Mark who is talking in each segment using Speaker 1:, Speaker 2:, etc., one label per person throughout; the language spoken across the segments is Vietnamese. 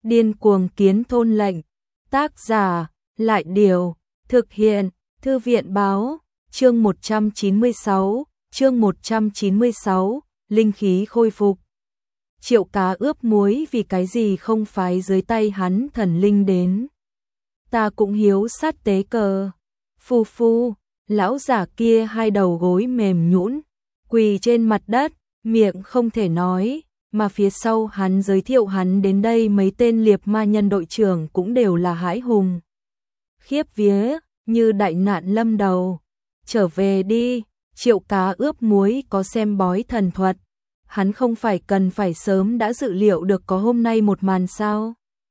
Speaker 1: Điên cuồng kiến thôn lệnh. Tác giả, Lại Điều, thực hiện, Thư viện báo, chương 196, linh khí khôi phục. Triệu Cá ướp muối vì cái gì không phái dưới tay hắn thần linh đến. Ta cũng hiếu sát tế cờ. Phu phu, lão giả kia hai đầu gối mềm nhũn, quỳ trên mặt đất, miệng không thể nói, mà phía sau hắn giới thiệu hắn đến đây mấy tên liệp ma nhân đội trưởng cũng đều là hãi hùng. Khiếp vía, như đại nạn lâm đầu. Trở về đi, Triệu Cá ướp muối có xem bói thần thuật. Hắn không phải cần phải sớm đã dự liệu được có hôm nay một màn sao.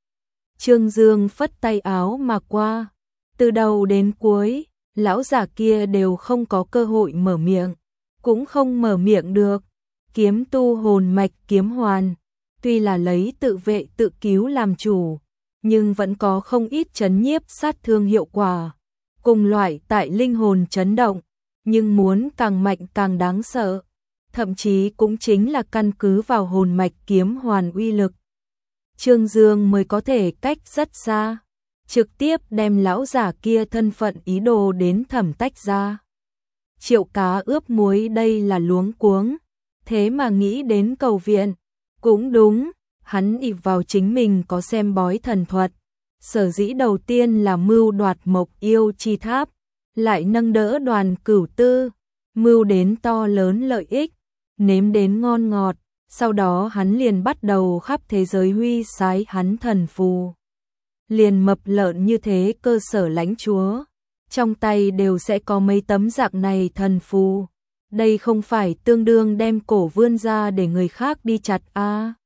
Speaker 1: Trương Dương phất tay áo mà qua. Từ đầu đến cuối, lão giả kia đều không có cơ hội mở miệng. Cũng không mở miệng được. Kiếm tu hồn mạch kiếm hoàn. Tuy là lấy tự vệ tự cứu làm chủ, nhưng vẫn có không ít chấn nhiếp sát thương hiệu quả. Cùng loại tại linh hồn chấn động, nhưng muốn càng mạnh càng đáng sợ. Thậm chí cũng chính là căn cứ vào hồn mạch kiếm hoàn uy lực. Trương Dương mới có thể cách rất xa, trực tiếp đem lão giả kia thân phận ý đồ đến thẩm tách ra. Triệu Cá ướp muối đây là luống cuống, thế mà nghĩ đến cầu viện. Cũng đúng, hắn ỷ vào chính mình có xem bói thần thuật. Sở dĩ đầu tiên là mưu đoạt Mộc Yêu Chi Tháp, lại nâng đỡ Đoàn Cửu Tư, mưu đến to lớn lợi ích, nếm đến ngon ngọt, sau đó hắn liền bắt đầu khắp thế giới huy sái hắn thần phù. Liền mập lợn như thế cơ sở lãnh chúa, trong tay đều sẽ có mấy tấm dạng này thần phù. Đây không phải tương đương đem cổ vươn ra để người khác đi chặt a.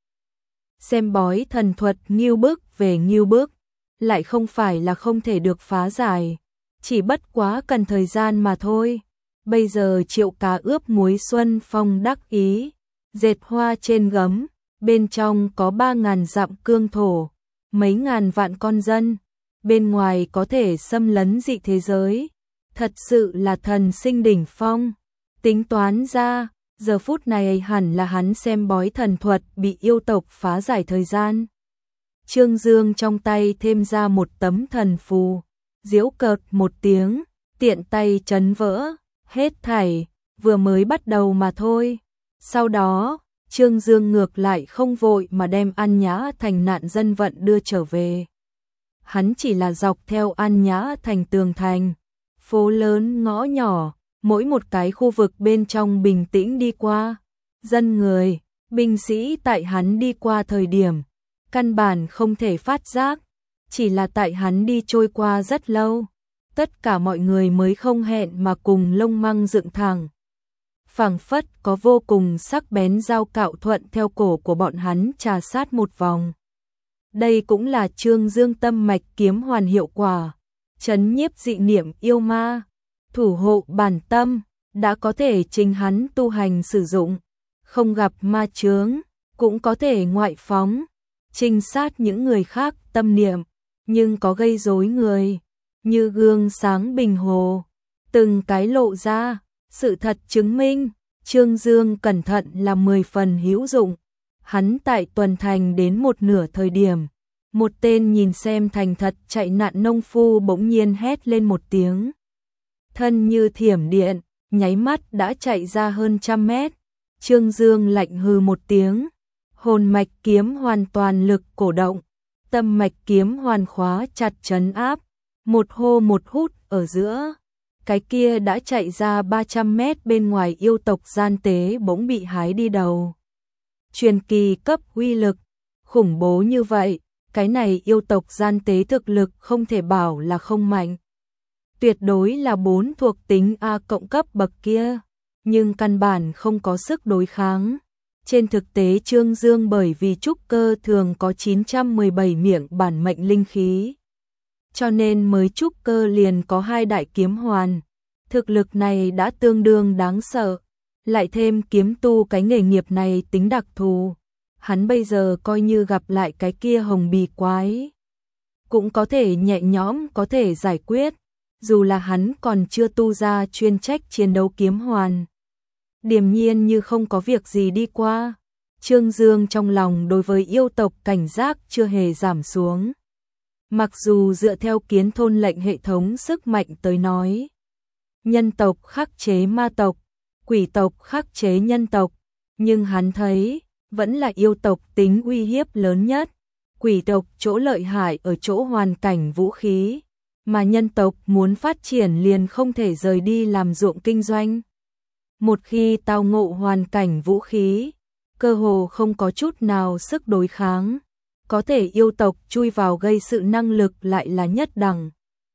Speaker 1: Xem bói thần thuật nghiêu bức về nghiêu bức, lại không phải là không thể được phá giải, chỉ bất quá cần thời gian mà thôi. Bây giờ Triệu Cá ướp muối xuân phong đắc ý, dệt hoa trên gấm, bên trong có 3.000 dặm cương thổ, mấy ngàn vạn con dân, bên ngoài có thể xâm lấn dị thế giới, thật sự là thần sinh đỉnh phong. Tính toán ra, giờ phút này hẳn là hắn xem bói thần thuật bị yêu tộc phá giải thời gian. Trương Dương trong tay thêm ra một tấm thần phù, giễu cợt một tiếng, tiện tay chấn vỡ, hết thảy, vừa mới bắt đầu mà thôi. Sau đó, Trương Dương ngược lại không vội mà đem An Nhã Thành nạn dân vận đưa trở về. Hắn chỉ là dọc theo An Nhã Thành tường thành, phố lớn ngõ nhỏ, mỗi một cái khu vực bên trong bình tĩnh đi qua. Dân người, binh sĩ tại hắn đi qua thời điểm, căn bản không thể phát giác, chỉ là tại hắn đi trôi qua rất lâu, tất cả mọi người mới không hẹn mà cùng lông măng dựng thẳng. Phảng phất có vô cùng sắc bén dao cạo thuận theo cổ của bọn hắn trà sát một vòng. Đây cũng là Trương Dương tâm mạch kiếm hoàn hiệu quả, trấn nhiếp dị niệm yêu ma, thủ hộ bản tâm, đã có thể chính hắn tu hành sử dụng, không gặp ma chướng, cũng có thể ngoại phóng, trinh sát những người khác tâm niệm, nhưng có gây rối người, như gương sáng bình hồ, từng cái lộ ra, sự thật chứng minh, Trương Dương cẩn thận là 10 phần hữu dụng. Hắn tại tuần thành đến một nửa thời điểm, một tên nhìn xem thành thật chạy nạn nông phu bỗng nhiên hét lên một tiếng. Thân như thiểm điện, nháy mắt đã chạy ra hơn 100 mét. Trương Dương lạnh hừ một tiếng, hồn mạch kiếm hoàn toàn lực cổ động, tâm mạch kiếm hoàn khóa chặt trấn áp, một hô một hút ở giữa. Cái kia đã chạy ra 300 mét bên ngoài yêu tộc gian tế bỗng bị hái đi đầu. Truyền kỳ cấp uy lực, khủng bố như vậy, cái này yêu tộc gian tế thực lực không thể bảo là không mạnh. Tuyệt đối là 4 thuộc tính A cộng cấp bậc kia, nhưng căn bản không có sức đối kháng. Trên thực tế Trương Dương bởi vì trúc cơ thường có 917 miệng bản mệnh linh khí, cho nên mới trúc cơ liền có 2 đại kiếm hoàn. Thực lực này đã tương đương đáng sợ, lại thêm kiếm tu cái nghề nghiệp này tính đặc thù. Hắn bây giờ coi như gặp lại cái kia hồng bì quái, cũng có thể nhẹ nhõm có thể giải quyết, dù là hắn còn chưa tu ra chuyên trách chiến đấu kiếm hoàn. Điềm nhiên như không có việc gì đi qua, Trương Dương trong lòng đối với yêu tộc cảnh giác chưa hề giảm xuống. Mặc dù dựa theo kiến thôn lệnh hệ thống sức mạnh tới nói, nhân tộc khắc chế ma tộc, quỷ tộc khắc chế nhân tộc, nhưng hắn thấy vẫn là yêu tộc tính uy hiếp lớn nhất. Quỷ tộc chỗ lợi hại ở chỗ hoàn cảnh vũ khí, mà nhân tộc muốn phát triển liền không thể rời đi làm ruộng kinh doanh. Một khi tao ngộ hoàn cảnh vũ khí, cơ hồ không có chút nào sức đối kháng, có thể yêu tộc chui vào gây sự năng lực lại là nhất đẳng.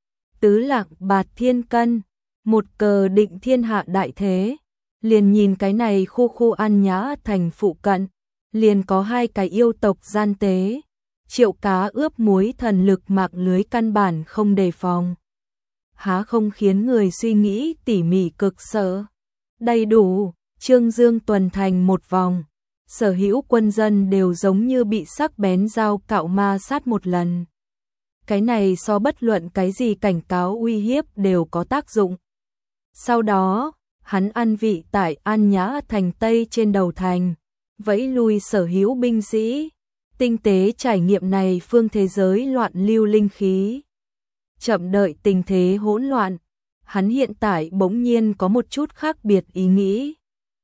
Speaker 1: Tứ lạc bạt thiên cân, một cờ định thiên hạ đại thế, liền nhìn cái này khu An Nhã thành phụ cận, liền có hai cái yêu tộc gian tế. Triệu cá ướp muối thần lực mạng lưới căn bản không đề phòng. Há không khiến người suy nghĩ tỉ mỉ cực sợ. Đầy đủ, Trương Dương tuần thành một vòng. Sở hữu quân dân đều giống như bị sắc bén dao cạo ma sát một lần. Cái này so bất luận cái gì cảnh cáo uy hiếp đều có tác dụng. Sau đó, hắn an vị tại An Nhã thành Tây trên đầu thành, vẫy lui sở hữu binh sĩ. Tinh tế trải nghiệm này phương thế giới loạn lưu linh khí. Chậm đợi tình thế hỗn loạn, hắn hiện tại bỗng nhiên có một chút khác biệt ý nghĩ.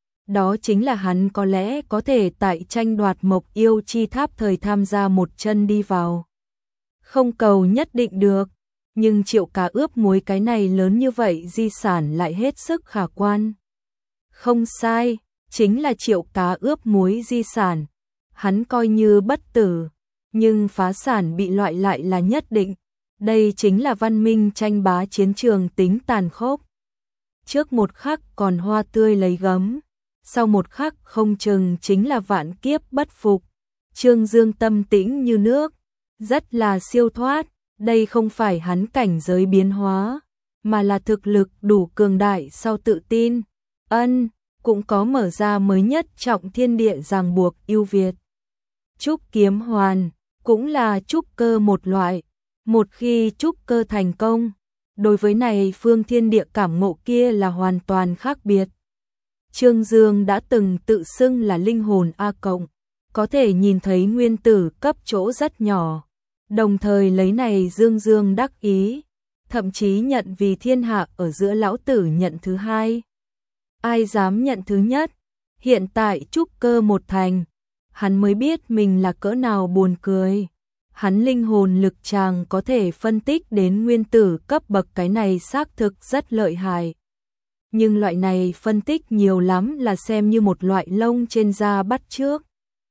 Speaker 1: Đó chính là hắn có lẽ có thể tại tranh đoạt Mộc Yêu Chi Tháp thời tham gia một chân đi vào. Không cầu nhất định được, nhưng Triệu cá ướp muối cái này lớn như vậy di sản lại hết sức khả quan. Không sai, chính là Triệu cá ướp muối di sản. Hắn coi như bất tử, nhưng phá sản bị loại lại là nhất định. Đây chính là văn minh tranh bá chiến trường tính tàn khốc. Trước một khắc còn hoa tươi lấy gấm, sau một khắc không chừng chính là vạn kiếp bất phục. Trương Dương tâm tĩnh như nước, rất là siêu thoát. Đây không phải hắn cảnh giới biến hóa, mà là thực lực đủ cường đại sau tự tin. Cũng có mở ra mới nhất trọng thiên địa ràng buộc ưu việt. Trúc kiếm hoàn, cũng là trúc cơ một loại. Một khi trúc cơ thành công, đối với này phương thiên địa cảm ngộ kia là hoàn toàn khác biệt. Trương Dương đã từng tự xưng là linh hồn A cộng, có thể nhìn thấy nguyên tử cấp chỗ rất nhỏ. Đồng thời lấy này Dương đắc ý, thậm chí nhận vì thiên hạ ở giữa lão tử nhận thứ hai. Ai dám nhận thứ nhất? Hiện tại trúc cơ một thành, hắn mới biết mình là cỡ nào buồn cười. Hắn linh hồn lực tràng có thể phân tích đến nguyên tử cấp bậc, cái này xác thực rất lợi hại. Nhưng loại này phân tích nhiều lắm là xem như một loại lông trên da bắt chước.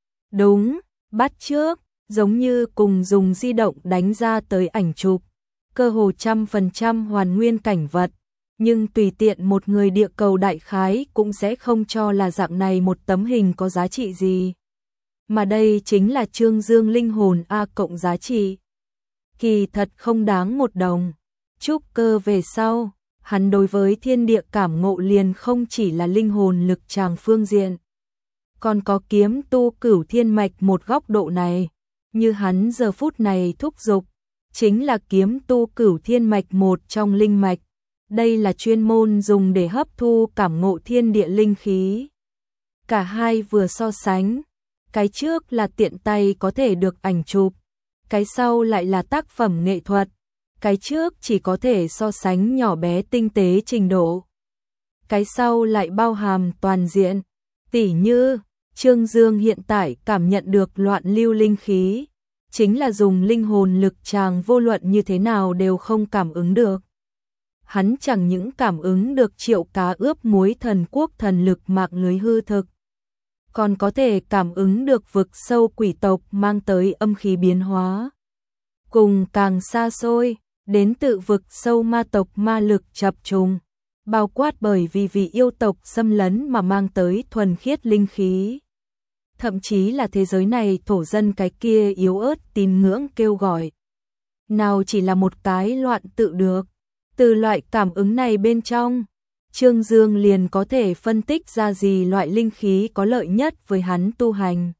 Speaker 1: Đúng, bắt chước, giống như cùng dùng di động đánh ra tới ảnh chụp, cơ hồ 100% hoàn nguyên cảnh vật. Nhưng tùy tiện một người địa cầu đại khái cũng sẽ không cho là dạng này một tấm hình có giá trị gì. Mà đây chính là Trương Dương linh hồn A cộng giá trị. Kỳ thật không đáng một đồng. Trúc cơ về sau, hắn đối với thiên địa cảm ngộ liền không chỉ là linh hồn lực tràng phương diện. Còn có kiếm tu cửu thiên mạch một góc độ này. Như hắn giờ phút này thúc giục, chính là kiếm tu cửu thiên mạch một trong linh mạch. Đây là chuyên môn dùng để hấp thu cảm ngộ thiên địa linh khí. Cả hai vừa so sánh, cái trước là tiện tay có thể được ảnh chụp, cái sau lại là tác phẩm nghệ thuật. Cái trước chỉ có thể so sánh nhỏ bé tinh tế trình độ, cái sau lại bao hàm toàn diện. Tỉ như, Trương Dương hiện tại cảm nhận được loạn lưu linh khí, chính là dùng linh hồn lực tràng vô luận như thế nào đều không cảm ứng được. Hắn chẳng những cảm ứng được Triệu cá ướp muối thần quốc thần lực mạng lưới hư thực, còn có thể cảm ứng được vực sâu quỷ tộc mang tới âm khí biến hóa. Cùng càng xa xôi, đến tự vực sâu ma tộc ma lực chập trùng, bao quát bởi vì yêu tộc xâm lấn mà mang tới thuần khiết linh khí. Thậm chí là thế giới này thổ dân cái kia yếu ớt tín ngưỡng kêu gọi. Nào chỉ là một cái loạn tự được. Từ loại cảm ứng này bên trong, Trương Dương liền có thể phân tích ra gì loại linh khí có lợi nhất với hắn tu hành.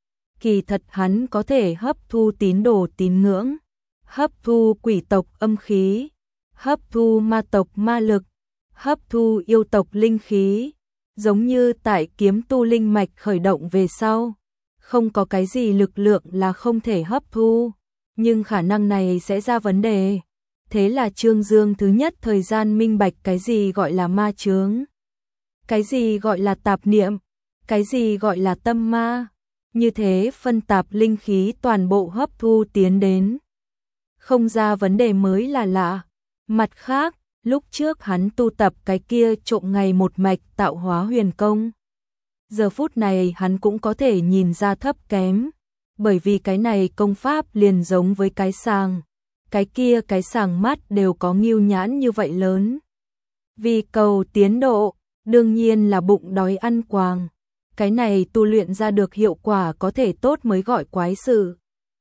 Speaker 1: Kỳ thật hắn có thể hấp thu tín đồ tín ngưỡng, hấp thu quỷ tộc âm khí, hấp thu ma tộc ma lực, hấp thu yêu tộc linh khí. Giống như tại kiếm tu linh mạch khởi động về sau, Không có cái gì lực lượng là không thể hấp thu, nhưng khả năng này sẽ ra vấn đề. Thế là Trương Dương thứ nhất thời gian minh bạch cái gì gọi là ma chướng, cái gì gọi là tạp niệm, cái gì gọi là tâm ma. Như thế phân tạp linh khí toàn bộ hấp thu tiến đến, không ra vấn đề mới là lạ. Mặt khác, lúc trước hắn tu tập cái kia trộm ngày một mạch tạo hóa huyền công. Giờ phút này hắn cũng có thể nhìn ra thấp kém, bởi vì cái này công pháp liền giống với cái sàng, cái kia cái sàng mắt đều có ngưu nhãn như vậy lớn. Vì cầu tiến độ, đương nhiên là bụng đói ăn quàng. Cái này tu luyện ra được hiệu quả có thể tốt mới gọi quái sự.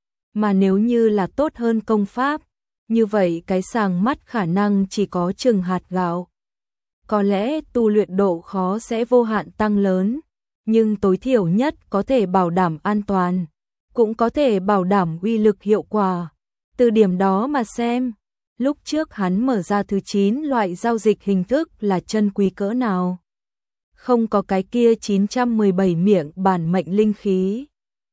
Speaker 1: Mà nếu như là tốt hơn công pháp, như vậy cái sàng mắt khả năng chỉ có chừng hạt gạo. Có lẽ tu luyện độ khó sẽ vô hạn tăng lớn, nhưng tối thiểu nhất có thể bảo đảm an toàn, cũng có thể bảo đảm uy lực hiệu quả. Từ điểm đó mà xem, lúc trước hắn mở ra thứ 9 loại giao dịch hình thức là chân quý cỡ nào. Không có cái kia 917 miệng bản mệnh linh khí,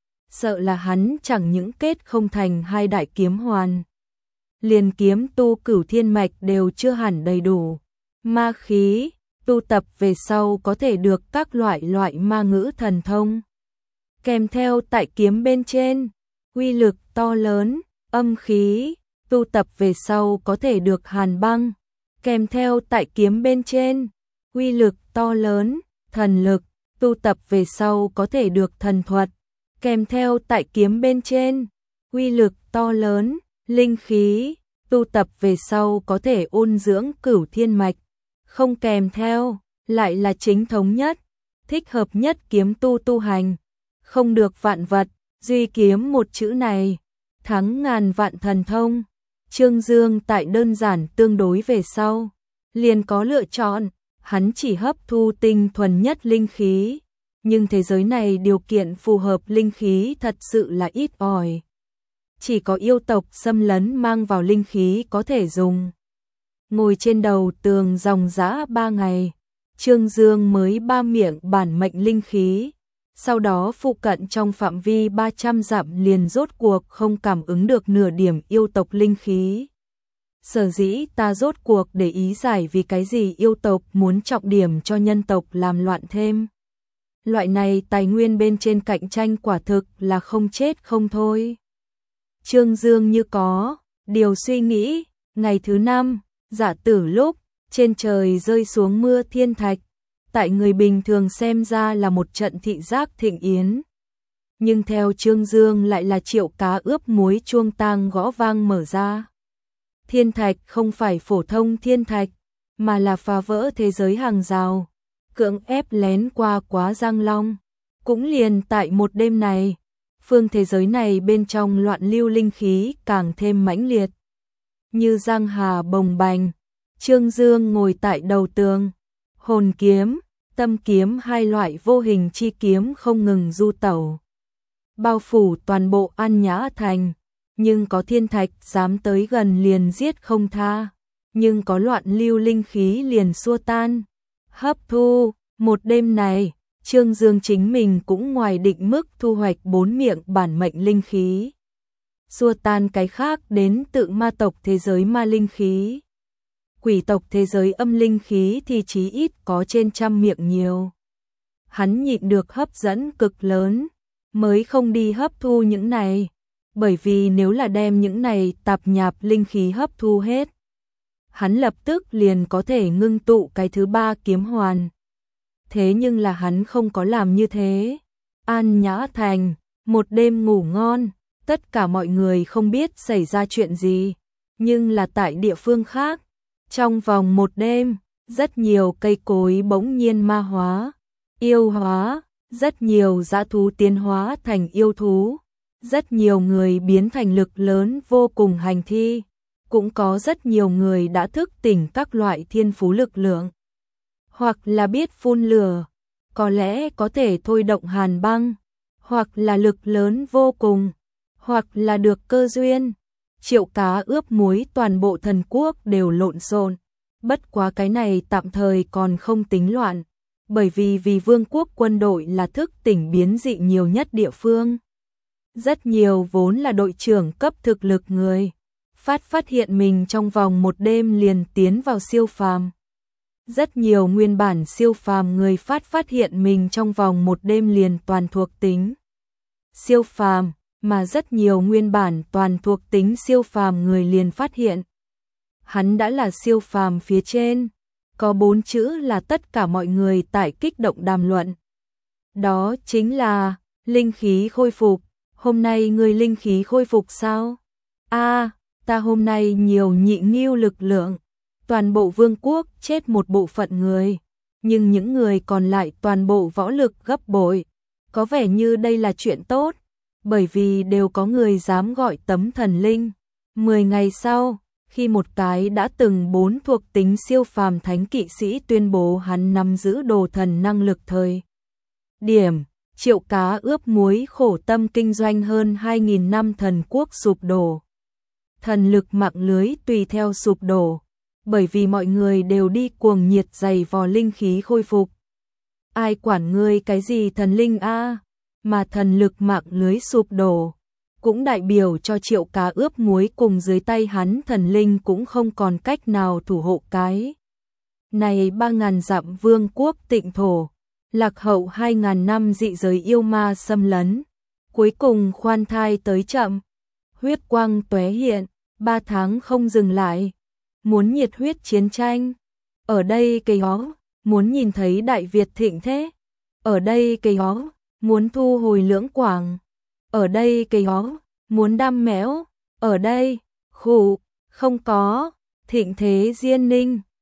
Speaker 1: sợ là hắn chẳng những kết không thành 2 đại kiếm hoàn, liền kiếm tu cửu thiên mạch đều chưa hẳn đầy đủ. Ma khí, tu tập về sau có thể được các loại ma ngữ thần thông. Kèm theo tại kiếm bên trên, uy lực to lớn. Âm khí, tu tập về sau có thể được hàn băng. Kèm theo tại kiếm bên trên, uy lực to lớn. Thần lực, tu tập về sau có thể được thần thuật. Kèm theo tại kiếm bên trên, uy lực to lớn. Linh khí, tu tập về sau có thể ôn dưỡng cửu thiên mạch. Không kèm theo, lại là chính thống nhất, thích hợp nhất kiếm tu hành. Không được vạn vật, duy kiếm một chữ này, thắng ngàn vạn thần thông. Trương Dương tại đơn giản tương đối về sau, liền có lựa chọn, hắn chỉ hấp thu tinh thuần nhất linh khí, nhưng thế giới này điều kiện phù hợp linh khí thật sự là ít ỏi. Chỉ có yêu tộc xâm lấn mang vào linh khí có thể dùng. Ngồi trên đầu tường dòng dã 3 ngày, Trương Dương mới 3 miệng bản mệnh linh khí. Sau đó phụ cận trong phạm vi 300 dặm liền rốt cuộc không cảm ứng được nửa điểm yêu tộc linh khí. Sở dĩ ta rốt cuộc để ý giải vì cái gì yêu tộc muốn trọng điểm cho nhân tộc làm loạn thêm. Loại này tài nguyên bên trên cạnh tranh quả thực là không chết không thôi. Trương Dương như có điều suy nghĩ, ngày thứ 5, Dạ Tử lúc trên trời rơi xuống mưa thiên thạch, tại người bình thường xem ra là một trận thị giác thịnh yến. Nhưng theo Trương Dương lại là triệu cá ướp muối chuông tang gõ vang mở ra. Thiên thạch không phải phổ thông thiên thạch, mà là phá vỡ thế giới hàng rào, cưỡng ép lén qua quá Giang Long. Cũng liền tại một đêm này, phương thế giới này bên trong loạn lưu linh khí càng thêm mãnh liệt. Như giang hà bồng bềnh, Trương Dương ngồi tại đầu tường, hồn kiếm, tâm kiếm hai loại vô hình chi kiếm không ngừng du tẩu, bao phủ toàn bộ An Nhã Thành. Nhưng có thiên thạch dám tới gần liền giết không tha, nhưng có loạn lưu linh khí liền xua tan, hấp thu. Một đêm này, Trương Dương chính mình cũng ngoài định mức thu hoạch 4 miệng bản mệnh linh khí, xua tan cái khác đến tự ma tộc thế giới ma linh khí. Quỷ tộc thế giới âm linh khí thì chí ít có trên 100 miệng nhiều. Hắn nhịn được hấp dẫn cực lớn, mới không đi hấp thu những này, bởi vì nếu là đem những này tạp nhạp linh khí hấp thu hết, hắn lập tức liền có thể ngưng tụ cái thứ 3 kiếm hoàn. Thế nhưng là hắn không có làm như thế. An Nhã Thành, một đêm ngủ ngon, tất cả mọi người không biết xảy ra chuyện gì, nhưng là tại địa phương khác, trong vòng một đêm, rất nhiều cây cối bỗng nhiên ma hóa, yêu hóa, rất nhiều dã thú tiến hóa thành yêu thú, rất nhiều người biến thành lực lớn vô cùng hành thi, cũng có rất nhiều người đã thức tỉnh các loại thiên phú lực lượng, hoặc là biết phun lửa, có lẽ có thể thôi động hàn băng, hoặc là lực lớn vô cùng, hoặc là được cơ duyên. Triệu cá ướp muối toàn bộ thần quốc đều lộn xộn, bất quá cái này tạm thời còn không tính loạn, bởi vì vương quốc quân đội là thức tỉnh biến dị nhiều nhất địa phương. Rất nhiều vốn là đội trưởng cấp thực lực người, phát hiện mình trong vòng một đêm liền tiến vào siêu phàm. Rất nhiều nguyên bản siêu phàm người phát hiện mình trong vòng một đêm liền toàn thuộc tính siêu phàm, mà rất nhiều nguyên bản toàn thuộc tính siêu phàm người liền phát hiện hắn đã là siêu phàm phía trên. Có 4 chữ là tất cả mọi người tại kích động đàm luận. Đó chính là linh khí khôi phục. Hôm nay người linh khí khôi phục sao? Ta hôm nay nhiều nhị nghiêu lực lượng. Toàn bộ vương quốc chết một bộ phận người, nhưng những người còn lại toàn bộ võ lực gấp bội. Có vẻ như đây là chuyện tốt, bởi vì đều có người dám gọi tấm thần linh. 10 ngày sau, khi một cái đã từng 4 thuộc tính siêu phàm thánh kỵ sĩ tuyên bố hắn nắm giữ đồ thần năng lực thời điểm, Triệu Cá ướp muối khổ tâm kinh doanh hơn 2.000 năm thần quốc sụp đổ. Thần lực mạng lưới tùy theo sụp đổ, bởi vì mọi người đều đi cuồng nhiệt giày vò linh khí khôi phục. Ai quản ngươi cái gì thần linh a, mà thần lực mạng lưới sụp đổ, cũng đại biểu cho Triệu Cá ướp muối cùng dưới tay hắn thần linh cũng không còn cách nào thủ hộ cái. Này 3.000 dặm vương quốc tịnh thổ, lạc hậu 2.000 năm dị giới yêu ma xâm lấn, cuối cùng khoan thai tới chậm, huyết quang tóe hiện, 3 tháng không dừng lại, muốn nhiệt huyết chiến tranh. Ở đây cây ó, muốn nhìn thấy Đại Việt thịnh thế. Ở đây cây ó, muốn thu hồi Lưỡng Quảng. Ở đây cây ó, muốn đam mẽo. Ở đây, khủ, không có, thịnh thế Diên Ninh.